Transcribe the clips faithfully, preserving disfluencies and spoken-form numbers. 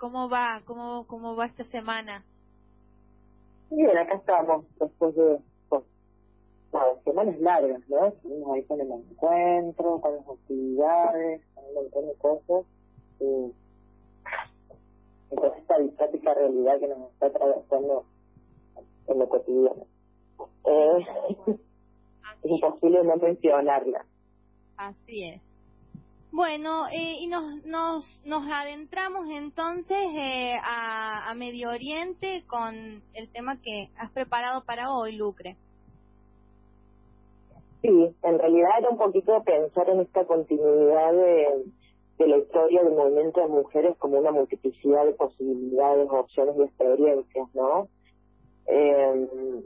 ¿Cómo va? ¿Cómo, cómo va esta semana? Bien, acá estamos, después de pues, bueno, semanas largas, ¿no? Estuvimos ahí con el encuentro, con las actividades, con un montón de cosas. Y, y con esta distópica realidad que nos está atravesando en lo cotidiano. Eh, es imposible no mencionarla. Así es. Bueno, eh, y nos, nos nos adentramos entonces eh, a, a Medio Oriente con el tema que has preparado para hoy, Lucre. Sí, en realidad era un poquito pensar en esta continuidad de, de la historia del movimiento de mujeres como una multiplicidad de posibilidades, opciones y experiencias, ¿no? Eh,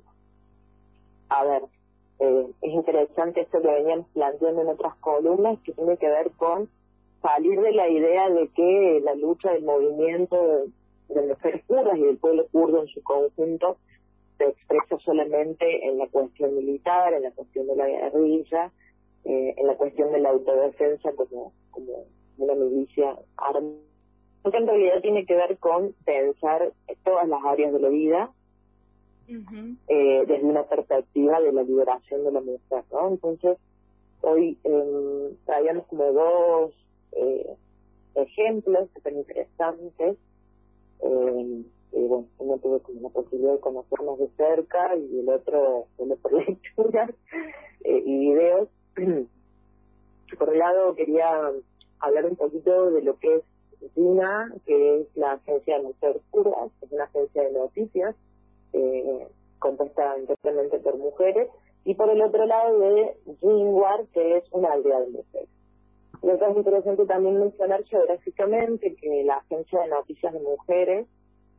a ver, eh, es interesante esto que veníamos planteando en otras columnas, que tiene que ver con salir de la idea de que la lucha del movimiento de, de mujeres kurdas y del pueblo kurdo en su conjunto se expresa solamente en la cuestión militar, en la cuestión de la guerrilla, eh, en la cuestión de la autodefensa como, como una milicia armada, porque en realidad tiene que ver con pensar todas las áreas de la vida uh-huh. eh, desde una perspectiva de la liberación de la mujer, ¿no? Entonces, hoy eh, traíamos como dos eh, ejemplos súper interesantes. Eh, y bueno, uno tuve como la posibilidad de conocernos de cerca y el otro solo por lecturas eh, y videos. Por un lado quería hablar un poquito de lo que es DINA, que es la Agencia de Mujeres Kurdas, es una agencia de noticias eh, compuesta enteramente por mujeres, y por el otro lado de Jinwar, que es una aldea de mujeres. Lo que es interesante también mencionar geográficamente que la Agencia de Noticias de Mujeres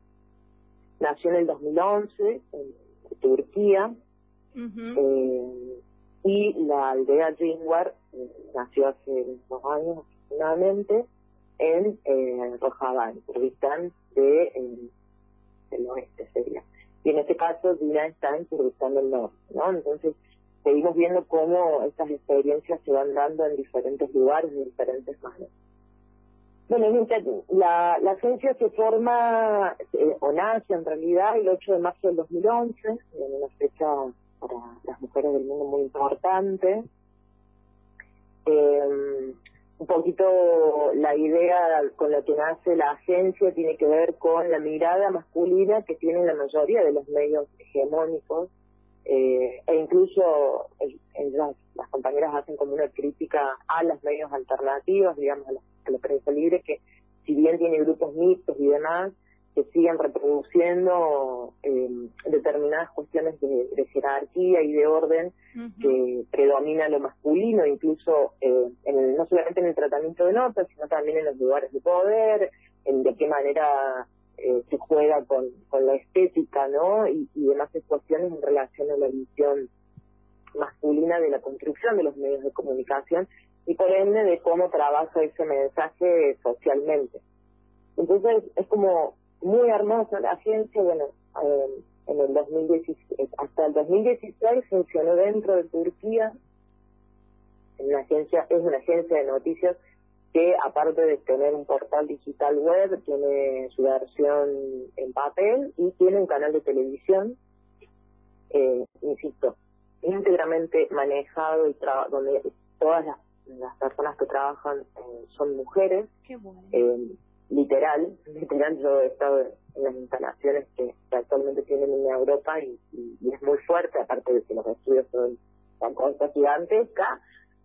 nació en el dos mil once en Turquía, uh-huh. eh, y la aldea Jinwar eh, nació hace dos años aproximadamente en eh, Rojava, en Kurdistán de, eh, del oeste sería. Y en este caso Dina está en Kurdistán del norte, ¿no? Entonces seguimos viendo cómo estas experiencias se van dando en diferentes lugares, de diferentes maneras. Bueno, la, la agencia se forma, eh, o nace en realidad, el ocho de marzo del dos mil once, en una fecha para las mujeres del mundo muy importante. Eh, un poquito la idea con la que nace la agencia tiene que ver con la mirada masculina que tienen la mayoría de los medios hegemónicos, eh, e incluso eh, las, las compañeras hacen como una crítica a los medios alternativos, digamos, a la, a la prensa libre, que si bien tiene grupos mixtos y demás, que siguen reproduciendo eh, determinadas cuestiones de, de jerarquía y de orden uh-huh. que predomina lo masculino, incluso eh, en el, no solamente en el tratamiento de notas, sino también en los lugares de poder, en de qué manera eh, se juega con, con la estética, ¿no? Y, y demás cuestiones en relación a la visión masculina de la construcción de los medios de comunicación y por ende de cómo trabaja ese mensaje socialmente. Entonces es como muy hermosa la agencia. Bueno, eh, en el dos mil dieciséis, hasta el dos mil dieciséis funcionó dentro de Turquía. Una agencia, es una agencia de noticias que, aparte de tener un portal digital web, tiene su versión en papel y tiene un canal de televisión, eh, insisto, íntegramente manejado y tra- donde todas las, las personas que trabajan eh, son mujeres. Qué bueno. eh, literal, literal yo he estado en las instalaciones que, que actualmente tienen en Europa y, y, y es muy fuerte, aparte de que los estudios son tan cosas gigantesca.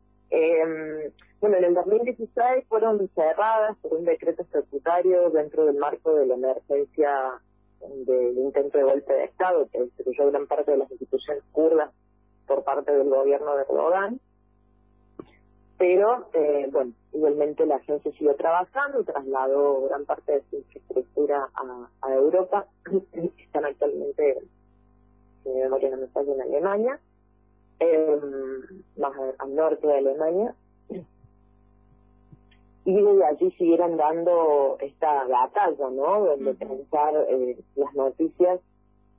Eh, bueno, en el dos mil dieciséis fueron cerradas por un decreto estatutario dentro del marco de la emergencia del intento de golpe de Estado que destruyó gran parte de las instituciones kurdas por parte del gobierno de Erdogan. Pero, eh, bueno, igualmente la agencia siguió trabajando y trasladó gran parte de su infraestructura a, a Europa. Están actualmente, si mi memoria no me falla, en Alemania, eh, más al norte de Alemania. Y de allí siguieron dando esta batalla, ¿no? Donde uh-huh. pensar eh, las noticias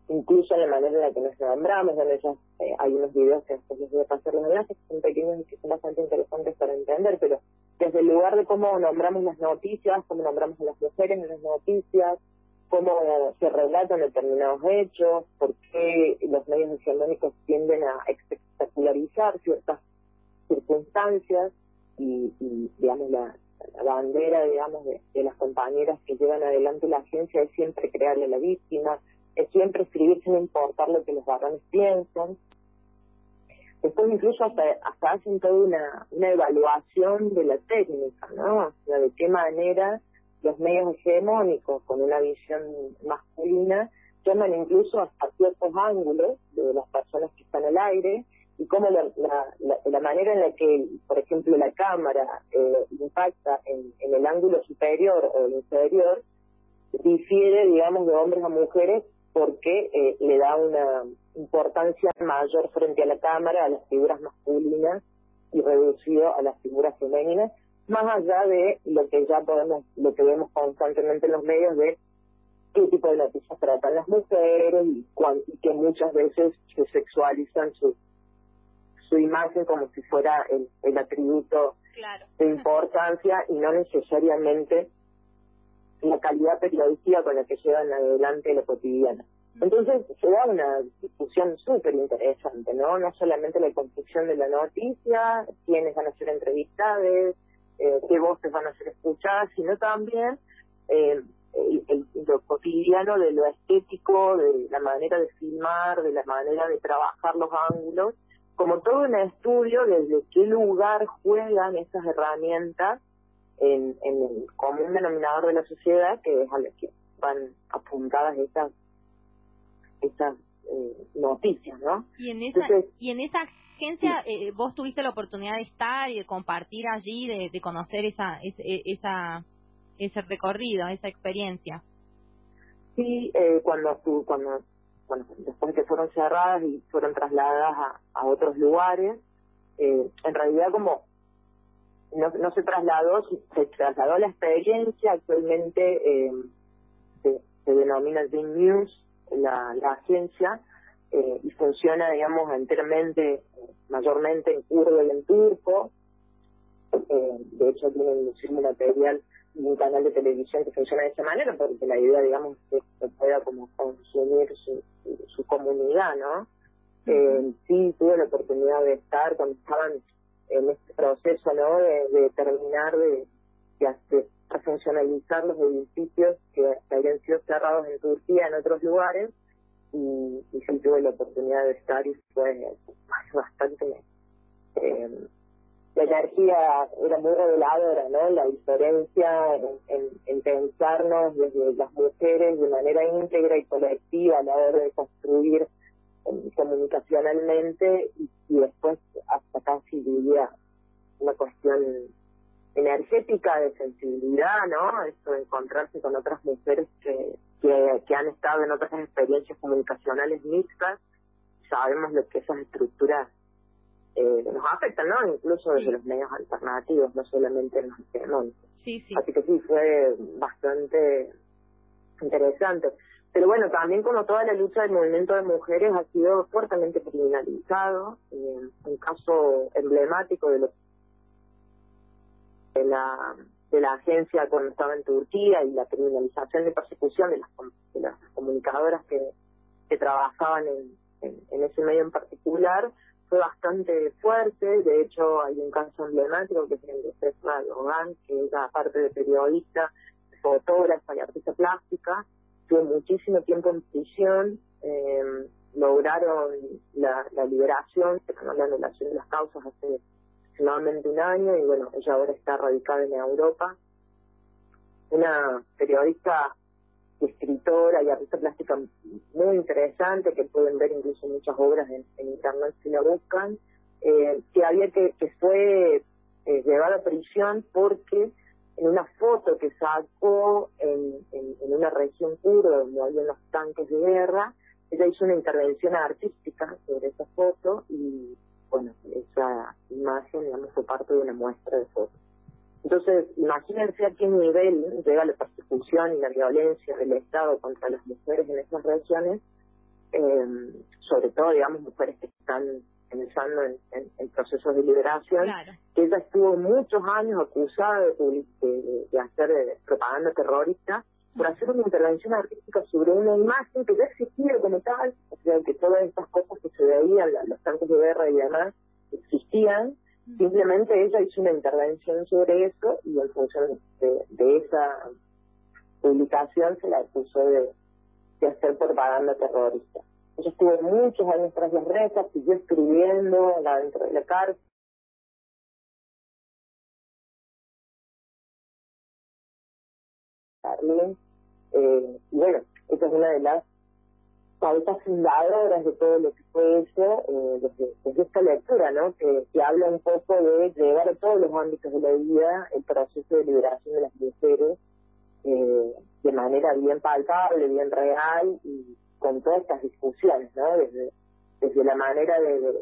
incluso en la manera en la que nos nombramos, donde ya eh, hay unos videos que después les voy a pasar los enlaces, que son pequeños y que son bastante interesantes para entender, pero desde el lugar de cómo nombramos las noticias, cómo nombramos a las mujeres en las noticias, cómo se relatan determinados hechos, por qué los medios hegemónicos tienden a espectacularizar ciertas circunstancias y, y digamos, la, la bandera, digamos, de, de las compañeras que llevan adelante la agencia es siempre crearle a la víctima, es siempre escribir sin importar lo que los varones piensan. Después incluso hasta, hasta hacen toda una, una evaluación de la técnica, ¿no? O sea, de qué manera los medios hegemónicos con una visión masculina toman incluso hasta ciertos ángulos de las personas que están al aire y cómo la, la, la, la manera en la que, por ejemplo, la cámara eh, impacta en, en el ángulo superior o inferior difiere, digamos, de hombres a mujeres porque eh, le da una importancia mayor frente a la cámara a las figuras masculinas y reducido a las figuras femeninas, más allá de lo que ya podemos, lo que vemos constantemente en los medios de qué tipo de noticias tratan las mujeres y, cuan, y que muchas veces se sexualizan su su imagen como si fuera el, el atributo claro. de importancia y no necesariamente la calidad periodística con la que llevan adelante lo cotidiano. Entonces se da una discusión súper interesante, ¿no? No solamente la construcción de la noticia, quiénes van a ser entrevistados, eh, qué voces van a ser escuchadas, sino también eh, el, el, lo cotidiano de lo estético, de la manera de filmar, de la manera de trabajar los ángulos, como todo un estudio desde qué lugar juegan esas herramientas en, en el común denominador de la sociedad, que es a la que van apuntadas estas estas eh, noticias, ¿no? Y en esa Entonces, y en esa agencia sí. eh, vos tuviste la oportunidad de estar y de compartir allí, de, de conocer esa, esa esa ese recorrido, esa experiencia. Sí, eh, cuando tu, cuando bueno, después de que fueron cerradas y fueron trasladadas a, a otros lugares, eh, en realidad como no, no se trasladó, se trasladó la experiencia, actualmente eh, se, se denomina The News, la, la agencia, eh, y funciona, digamos, enteramente, mayormente en kurdo y en turco. Eh, de hecho, tiene muchísimo material y un canal de televisión que funciona de esa manera, porque la idea, digamos, es que pueda como consumir su, su, su comunidad, ¿no? Eh, sí, tuve la oportunidad de estar cuando estaban en este proceso, ¿no?, de, de terminar de, de, de refuncionalizar los edificios que habían sido cerrados en Turquía, en otros lugares, y, y sí tuve la oportunidad de estar y fue bastante... Eh, la energía era muy reveladora, ¿no? La diferencia en, en, en pensarnos desde las mujeres de manera íntegra y colectiva a la hora de construir um, comunicacionalmente y, y después hasta casi diría una cuestión energética de sensibilidad, ¿no? Esto de encontrarse con otras mujeres que, que, que han estado en otras experiencias comunicacionales mixtas. Sabemos lo que esas estructuras Eh, nos afectan, ¿no? Incluso sí. Desde los medios alternativos, no solamente en los hegemónicos. Sí, sí. Así que sí, fue bastante interesante. Pero bueno, también como toda la lucha del movimiento de mujeres ha sido fuertemente criminalizado. Eh, un caso emblemático de, lo, de la de la agencia cuando estaba en Turquía y la criminalización de persecución de las, de las comunicadoras que, que trabajaban en, en, en ese medio en particular, fue bastante fuerte. De hecho hay un caso emblemático que es el de Fesma Logan, que era parte de periodista, fotógrafa y artista plástica, tuvo muchísimo tiempo en prisión, eh, lograron la, la liberación, se ganó la anulación de las causas hace aproximadamente un año y bueno, ella ahora está radicada en Europa. Una periodista, escritora y artista plástica muy interesante, que pueden ver incluso muchas obras en, en internet si la buscan, eh, que había que, que fue eh, llevada a prisión porque en una foto que sacó en, en, en una región kurda donde había unos tanques de guerra, ella hizo una intervención artística sobre esa foto y bueno, esa imagen, digamos, fue parte de una muestra de fotos. Entonces, imagínense a qué nivel llega la persecución y la violencia del Estado contra las mujeres en esas regiones, eh, sobre todo, digamos, mujeres que están pensando en, en, en procesos de liberación, claro. que ella estuvo muchos años acusada de, de, de hacer de propaganda terrorista por hacer una intervención artística sobre una imagen que ya existía como tal, o sea, que todas estas cosas que se veían, los tanques de guerra y demás, existían. Simplemente ella hizo una intervención sobre eso y en función de, de esa publicación se la acusó de, de hacer propaganda terrorista. Ella estuvo muchos años tras las rejas, siguió escribiendo dentro de la cárcel. Eh, y bueno, esa es una de las pautas fundadoras de todo lo que fue eso, eh, desde, desde esta lectura, ¿no? Que, que habla un poco de llevar a todos los ámbitos de la vida el proceso de liberación de las mujeres eh, de manera bien palpable, bien real y con todas estas discusiones, ¿no? Desde, desde la manera de, de,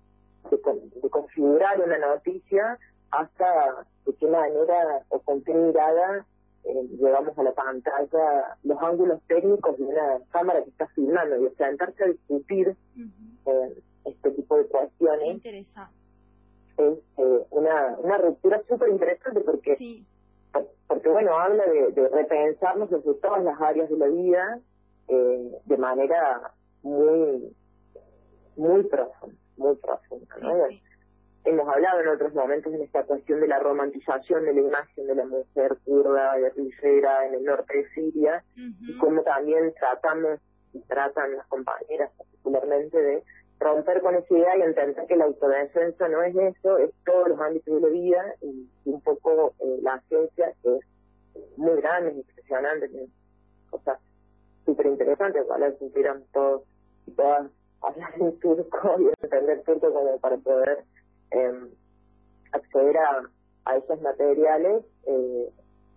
de, de configurar una noticia hasta de qué manera o con qué mirada eh, llevamos a la pantalla los ángulos técnicos de una cámara que está filmando y sentarse a discutir uh-huh. eh, este tipo de cuestiones. Interesante. Es eh, una, una ruptura súper interesante porque, sí. porque, bueno, habla de, de repensarnos desde todas las áreas de la vida eh, de manera muy, muy profunda, muy profunda, ¿no? Sí, sí. Hemos hablado en otros momentos en esta cuestión de la romantización de la imagen de la mujer kurda, guerrillera en el norte de Siria, uh-huh. y cómo también tratamos y tratan las compañeras particularmente de romper con esa idea y entender que la autodefensa no es eso, es todos los ámbitos de la vida y, y un poco eh, la ciencia, que es muy grande, impresionante, tiene cosas súper interesantes, ojalá supiéramos todos y todas hablar en turco y entender turco como para poder eh, acceder a, a esos materiales. Eh,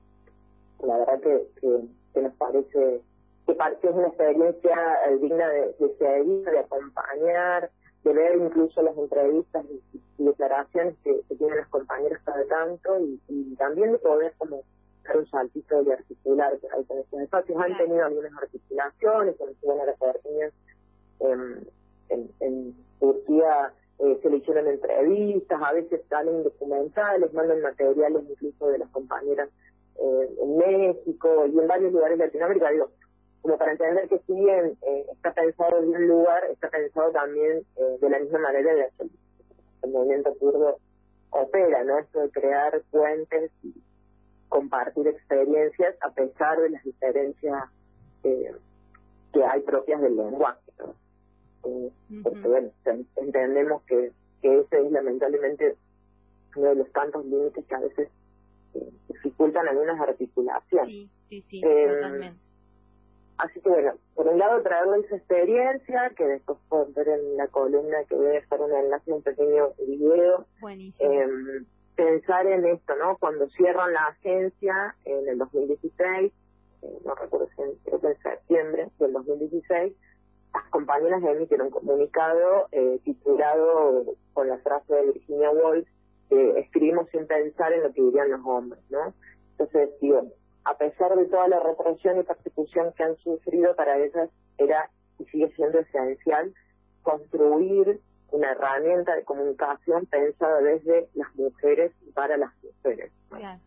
la verdad que, que, que nos parece que, que es una experiencia eh, digna de, de seguir, de acompañar, de ver incluso las entrevistas y, y declaraciones que, que tienen las compañeras cada tanto y, y también de poder como dar un saltito de articular ahí con estos espacios. Han tenido algunas articulaciones, cuando estuvo en la Argentina, en, en, en Turquía eh, se le hicieron entrevistas, a veces salen documentales, mandan materiales incluso de las compañeras eh, en México y en varios lugares de Latinoamérica, digo, como para entender que si bien eh, está pensado de un lugar, está pensado también eh, de la misma manera de que el movimiento kurdo opera, ¿no? Esto de crear puentes y compartir experiencias a pesar de las diferencias eh, que hay propias del lenguaje, ¿no? Eh, uh-huh. Porque bueno, entendemos que, que ese es lamentablemente uno de los tantos límites que a veces eh, dificultan algunas articulaciones. Sí, sí, sí, eh, totalmente. Así que bueno, por un lado traerle esa experiencia, que después pueden ver en la columna que voy a dejar un enlace, un pequeño video. Buenísimo. Eh, pensar en esto, ¿no? Cuando cierran la agencia en el dos mil dieciséis, eh, no recuerdo si en, creo que en septiembre del dos mil dieciséis, las compañeras emiten un comunicado eh, titulado con la frase de Virginia Woolf, que escribimos sin pensar en lo que dirían los hombres, ¿no? Entonces, digo, a pesar de toda la represión y persecución que han sufrido, para ellas era y sigue siendo esencial construir una herramienta de comunicación pensada desde las mujeres y para las mujeres, ¿no? Claro.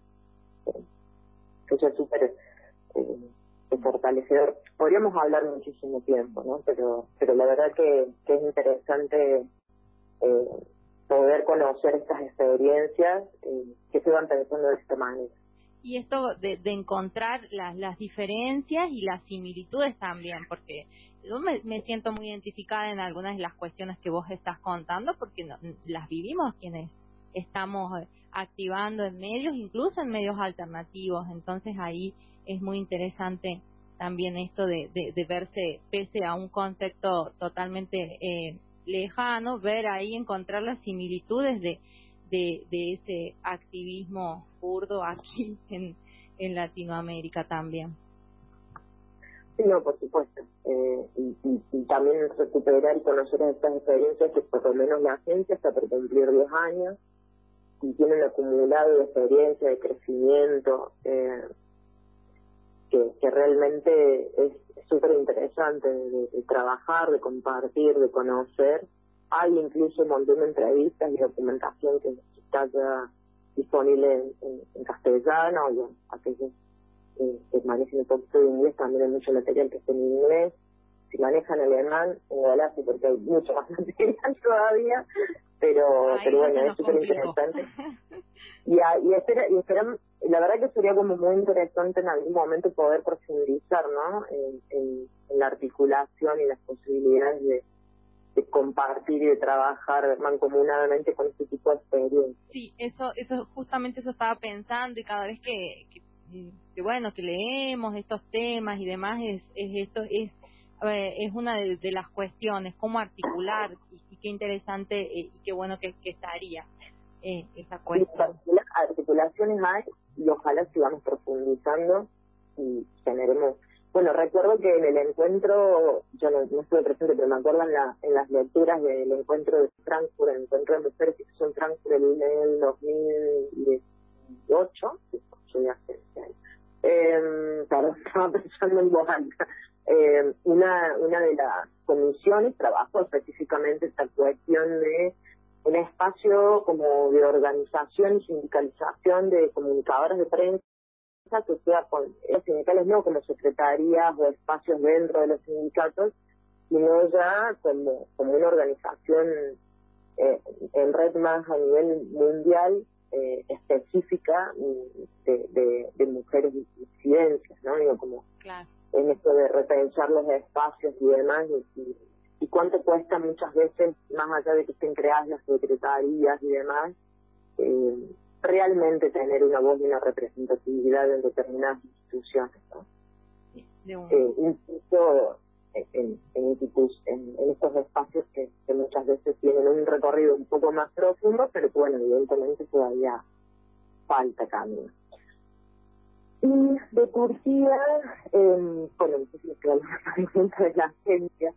Eso es súper eh, fortalecedor. Podríamos hablar muchísimo tiempo, ¿no? Pero pero la verdad que, que es interesante eh, poder conocer estas experiencias eh, que se van pensando de esta manera. Y esto de, de encontrar las, las diferencias y las similitudes también, porque yo me, me siento muy identificada en algunas de las cuestiones que vos estás contando, porque no, las vivimos quienes estamos activando en medios, incluso en medios alternativos. Entonces ahí es muy interesante también esto de, de, de verse, pese a un contexto totalmente eh, lejano, ver ahí, encontrar las similitudes de De, de ese activismo kurdo aquí en, en Latinoamérica también. Sí, no, por supuesto. Eh, y, y, y también recuperar y conocer estas experiencias que por lo menos la agencia está por cumplir diez años y tiene un acumulado de experiencia, de crecimiento, eh, que, que realmente es súper interesante de, de trabajar, de compartir, de conocer. Hay incluso un montón de entrevistas y documentación que está ya disponible en, en, en castellano, y bueno, aquellos eh, que manejan un poquito de inglés también hay mucho material que está en inglés. Si manejan alemán, en golazo, porque hay mucho más material todavía, pero, Ay, pero bueno, se es nos súper complicó. interesante. Y, a, y, espera, y esperamos, la verdad que sería como muy interesante en algún momento poder profundizar, ¿no? En, en, en la articulación y las posibilidades de, de compartir y de trabajar mancomunadamente con este tipo de experiencias. Sí, eso, eso justamente eso estaba pensando, y cada vez que, que, que bueno, que leemos estos temas y demás, es, es esto, es eh, es una de, de las cuestiones, cómo articular, y, y qué interesante eh, y qué bueno que, que estaría eh, esa cuestión. Las articulaciones hay, y ojalá sigamos profundizando y generemos. Bueno, recuerdo que en el encuentro, yo no, no estuve presente, pero me acuerdo en, la, en las lecturas del encuentro de Frankfurt, el encuentro de mujeres que hizo en Frankfurt en el dos mil dieciocho, yo ya sé, eh, claro, estaba pensando en voz alta. Eh, una, una de las comisiones trabajó específicamente esta cuestión de un espacio como de organización y sindicalización de comunicadoras de prensa, que sea con los sindicales no como secretarías o espacios dentro de los sindicatos, sino ya como, como una organización eh, en red más a nivel mundial eh, específica de, de, de mujeres disidencias, ¿no? Digo, como claro. En esto de repensar los espacios y demás, y, y, y cuánto cuesta muchas veces, más allá de que estén creadas las secretarías y demás, eh, realmente tener una voz y una representatividad en determinadas instituciones, ¿no? De un... eh, incluso en, en, en, en, en estos espacios que, que muchas veces tienen un recorrido un poco más profundo, pero que, bueno, evidentemente todavía falta camino. Y de Turquía, eh, bueno, no sé si me queda la pregunta de la agencia,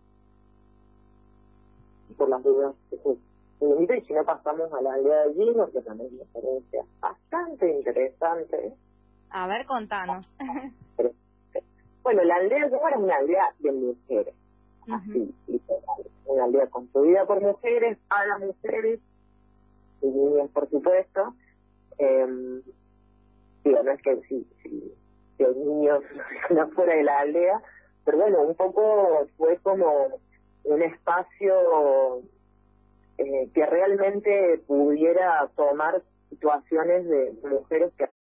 por las dudas que se y si no pasamos a la aldea de Gino, que también es una experiencia bastante interesante. A ver, contanos. Bueno, la aldea de Gino es una aldea de mujeres, uh-huh. así, literal. Una aldea construida por mujeres, para mujeres, y niñas, por supuesto. Eh, digo, no es que si, si, si hay niños no fuera de la aldea, pero bueno, un poco fue como un espacio eh, que realmente pudiera tomar situaciones de mujeres que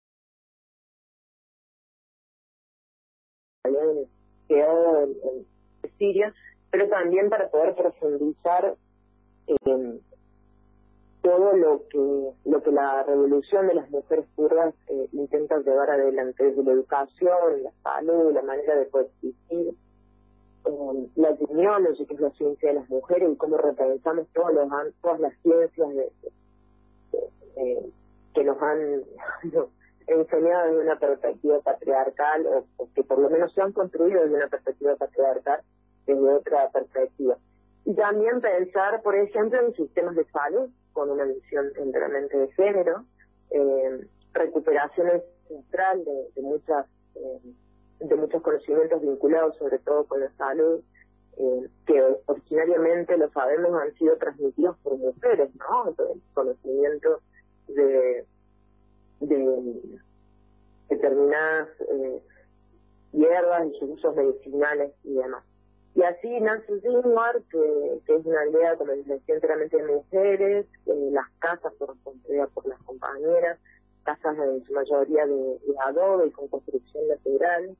habían quedado en, en Siria, pero también para poder profundizar en todo lo que lo que la revolución de las mujeres kurdas eh, intenta llevar adelante, desde la educación, la salud, la manera de coexistir, eh, la epidemiología, que es la ciencia de las mujeres, y cómo repensamos todos los, todas las ciencias de, de, de, de, que nos han no, enseñado desde una perspectiva patriarcal, o, o que por lo menos se han construido desde una perspectiva patriarcal, desde otra perspectiva. Y también pensar, por ejemplo, en sistemas de salud, con una visión enteramente de género, eh, recuperación central de, de muchas eh, de muchos conocimientos vinculados sobre todo con la salud, eh, que originariamente, lo sabemos, han sido transmitidos por mujeres, ¿no? El conocimiento de, de determinadas eh, hierbas y sus usos medicinales y demás. Y así nace Zinwar, que, que es una aldea, como les decía, enteramente de mujeres, eh, las casas fueron construidas por las compañeras, casas en su mayoría de, de adobe y con construcción natural.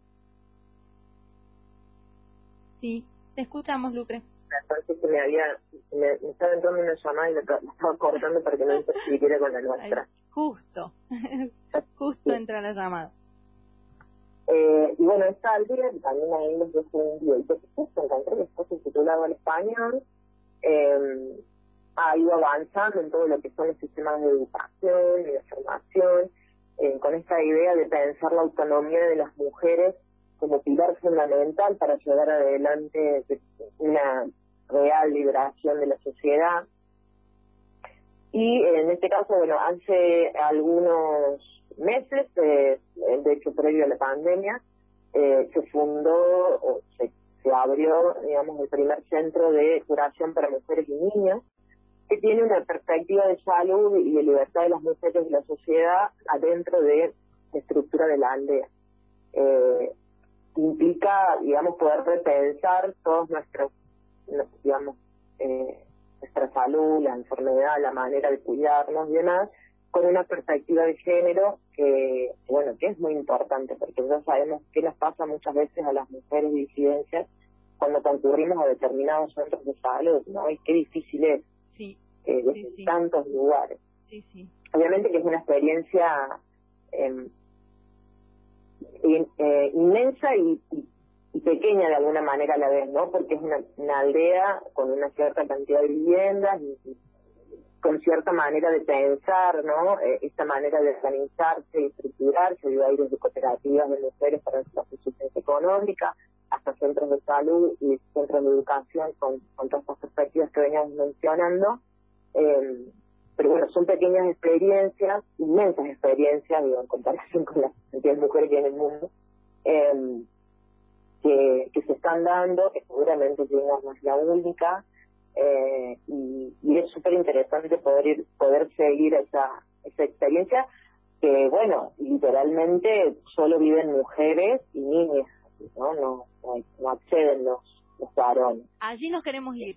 Sí, te escuchamos, Lucre. Me parece que me había, me, me estaba entrando una llamada y me, me estaba cortando para que no interfiriera con la nuestra. Ay, justo, justo sí. Entra la llamada. Eh, y bueno, esta aldea, también ahí les dejo un videito que justo encontré, después subtitulado en español, eh, ha ido avanzando en todo lo que son los sistemas de educación y de formación, eh, con esta idea de pensar la autonomía de las mujeres como pilar fundamental para llevar adelante una real liberación de la sociedad. Y en este caso, bueno, hace algunos meses, eh, de hecho previo a la pandemia, eh, se fundó, o se, se abrió, digamos, el primer centro de curación para mujeres y niños, que tiene una perspectiva de salud y de libertad de las mujeres y la sociedad adentro de la estructura de la aldea. Eh, implica, digamos, poder repensar todos nuestros, digamos, eh, nuestra salud, la enfermedad, la manera de cuidarnos y demás, con una perspectiva de género que, bueno, que es muy importante, porque ya sabemos qué nos pasa muchas veces a las mujeres disidencias cuando concurrimos a determinados centros de salud, ¿no? Y qué difícil es, sí, eh, desde sí, sí. tantos lugares. Sí, sí. Obviamente que es una experiencia eh, in, eh, inmensa y, y, y pequeña de alguna manera a la vez, ¿no? Porque es una, una aldea con una cierta cantidad de viviendas y, y con cierta manera de pensar, ¿no? Eh, esta manera de organizarse y estructurarse, de ir desde cooperativas de mujeres para la subsistencia económica, hasta centros de salud y centros de educación con, con todas estas perspectivas que veníamos mencionando. Eh, pero bueno, son pequeñas experiencias, inmensas experiencias, digo, en comparación con las cantidad de mujeres que hay en el mundo, eh, que, que se están dando, que seguramente no es la única, eh, y, y es súper interesante poder ir, poder seguir esa, esa experiencia, que bueno, literalmente solo viven mujeres y niñas, no, no, no, no acceden los, los varones. Allí nos queremos ir.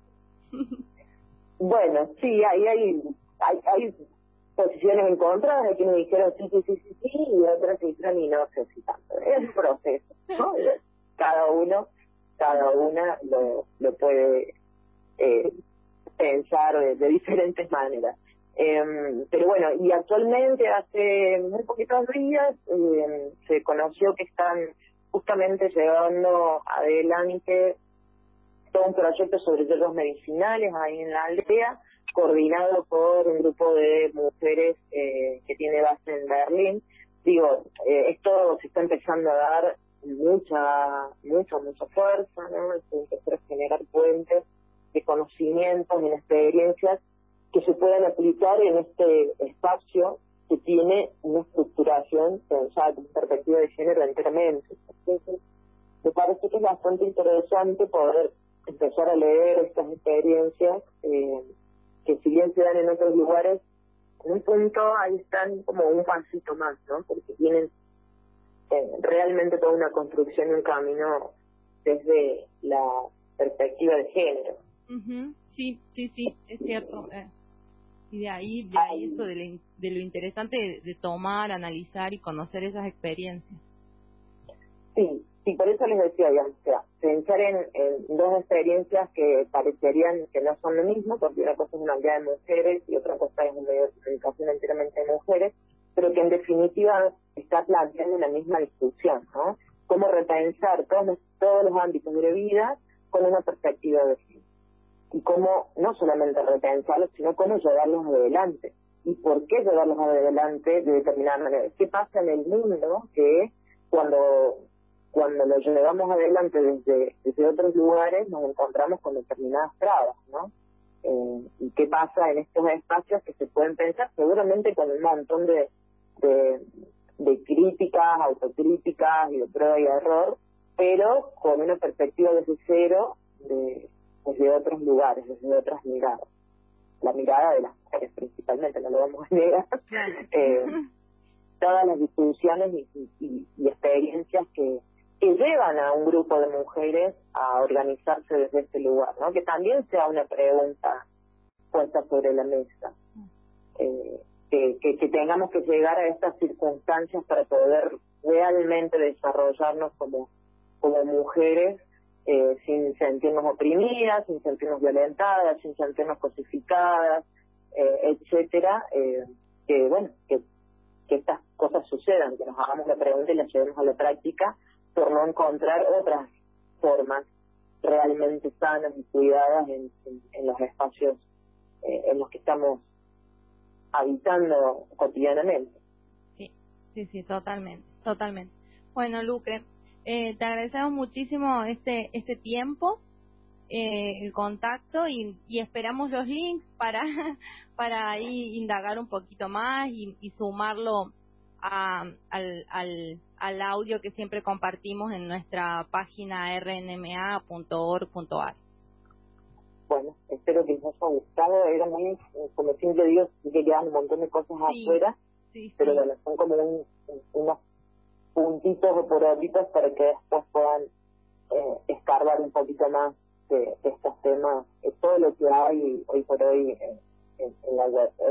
Bueno, sí, ahí hay, hay, hay posiciones encontradas, hay quienes dijeron sí, sí, sí, sí, sí, y otras dijeron y no sé si tanto. Es un proceso, ¿no? Cada uno, cada una lo, lo puede eh, pensar de, de diferentes maneras. Eh, pero bueno, y actualmente hace muy poquitos días eh, se conoció que están justamente llevando adelante todo un proyecto sobre hierbas medicinales ahí en la aldea, coordinado por un grupo de mujeres eh, que tiene base en Berlín. Digo, eh, esto se está empezando a dar mucha, mucha, mucha fuerza, ¿no? Se empezó a generar puentes de conocimientos y de experiencias que se puedan aplicar en este espacio que tiene una estructuración pensada con perspectiva de género enteramente. Entonces, me parece que es bastante interesante poder empezar a leer estas experiencias eh, que si bien se dan en otros lugares, en un punto ahí están como un pasito más, ¿no? Porque tienen eh, realmente toda una construcción y un camino desde la perspectiva de género. Uh-huh. Sí, sí, sí, es cierto. Eh, y de ahí, de ahí eso de, la, de lo interesante de, de tomar, analizar y conocer esas experiencias. Sí, sí, por eso les decía, ya, o sea, pensar en, en dos experiencias que parecerían que no son lo mismo, porque una cosa es una aldea de mujeres y otra cosa es un medio de comunicación enteramente de mujeres, pero que en definitiva está planteando una misma discusión, ¿no? Cómo repensar todos los, todos los ámbitos de la vida con una perspectiva de género. Y cómo no solamente repensarlos, sino cómo llevarlos adelante. ¿Y por qué llevarlos adelante de determinada manera? ¿Qué pasa en el mundo que cuando cuando lo llevamos adelante desde, desde otros lugares nos encontramos con determinadas trabas, ¿no? Eh, ¿Y qué pasa en estos espacios que se pueden pensar? Seguramente con un montón de, de, de críticas, autocríticas y de prueba y error, pero con una perspectiva desde cero, de, desde otros lugares, desde otras miradas. La mirada de las mujeres principalmente, no lo vamos a negar. eh, todas las discusiones y, y, y experiencias que que llevan a un grupo de mujeres a organizarse desde este lugar, ¿no? Que también sea una pregunta puesta sobre la mesa. Eh, que, que, que tengamos que llegar a estas circunstancias para poder realmente desarrollarnos como, como mujeres eh, sin sentirnos oprimidas, sin sentirnos violentadas, sin sentirnos cosificadas, eh, etcétera. Eh, que, bueno, que, que estas cosas sucedan, que nos hagamos la pregunta y la llevemos a la práctica, por no encontrar otras formas realmente sanas y cuidadas en, en, en los espacios eh, en los que estamos habitando cotidianamente. Sí, sí, sí, totalmente, totalmente. Bueno, Luque, eh, te agradecemos muchísimo este este tiempo, eh, el contacto y, y esperamos los links para para ahí indagar un poquito más y, y sumarlo a, al, al al audio que siempre compartimos en nuestra página r n m a punto org punto a r. Bueno, espero que les haya gustado. Era muy, como siempre digo, que quedan un montón de cosas Sí, afuera, sí, sí. pero bueno, son como un, unos puntitos o poroditos para que después puedan eh, escarbar un poquito más de, de estos temas, de todo lo que hay hoy por hoy en, en, en la web.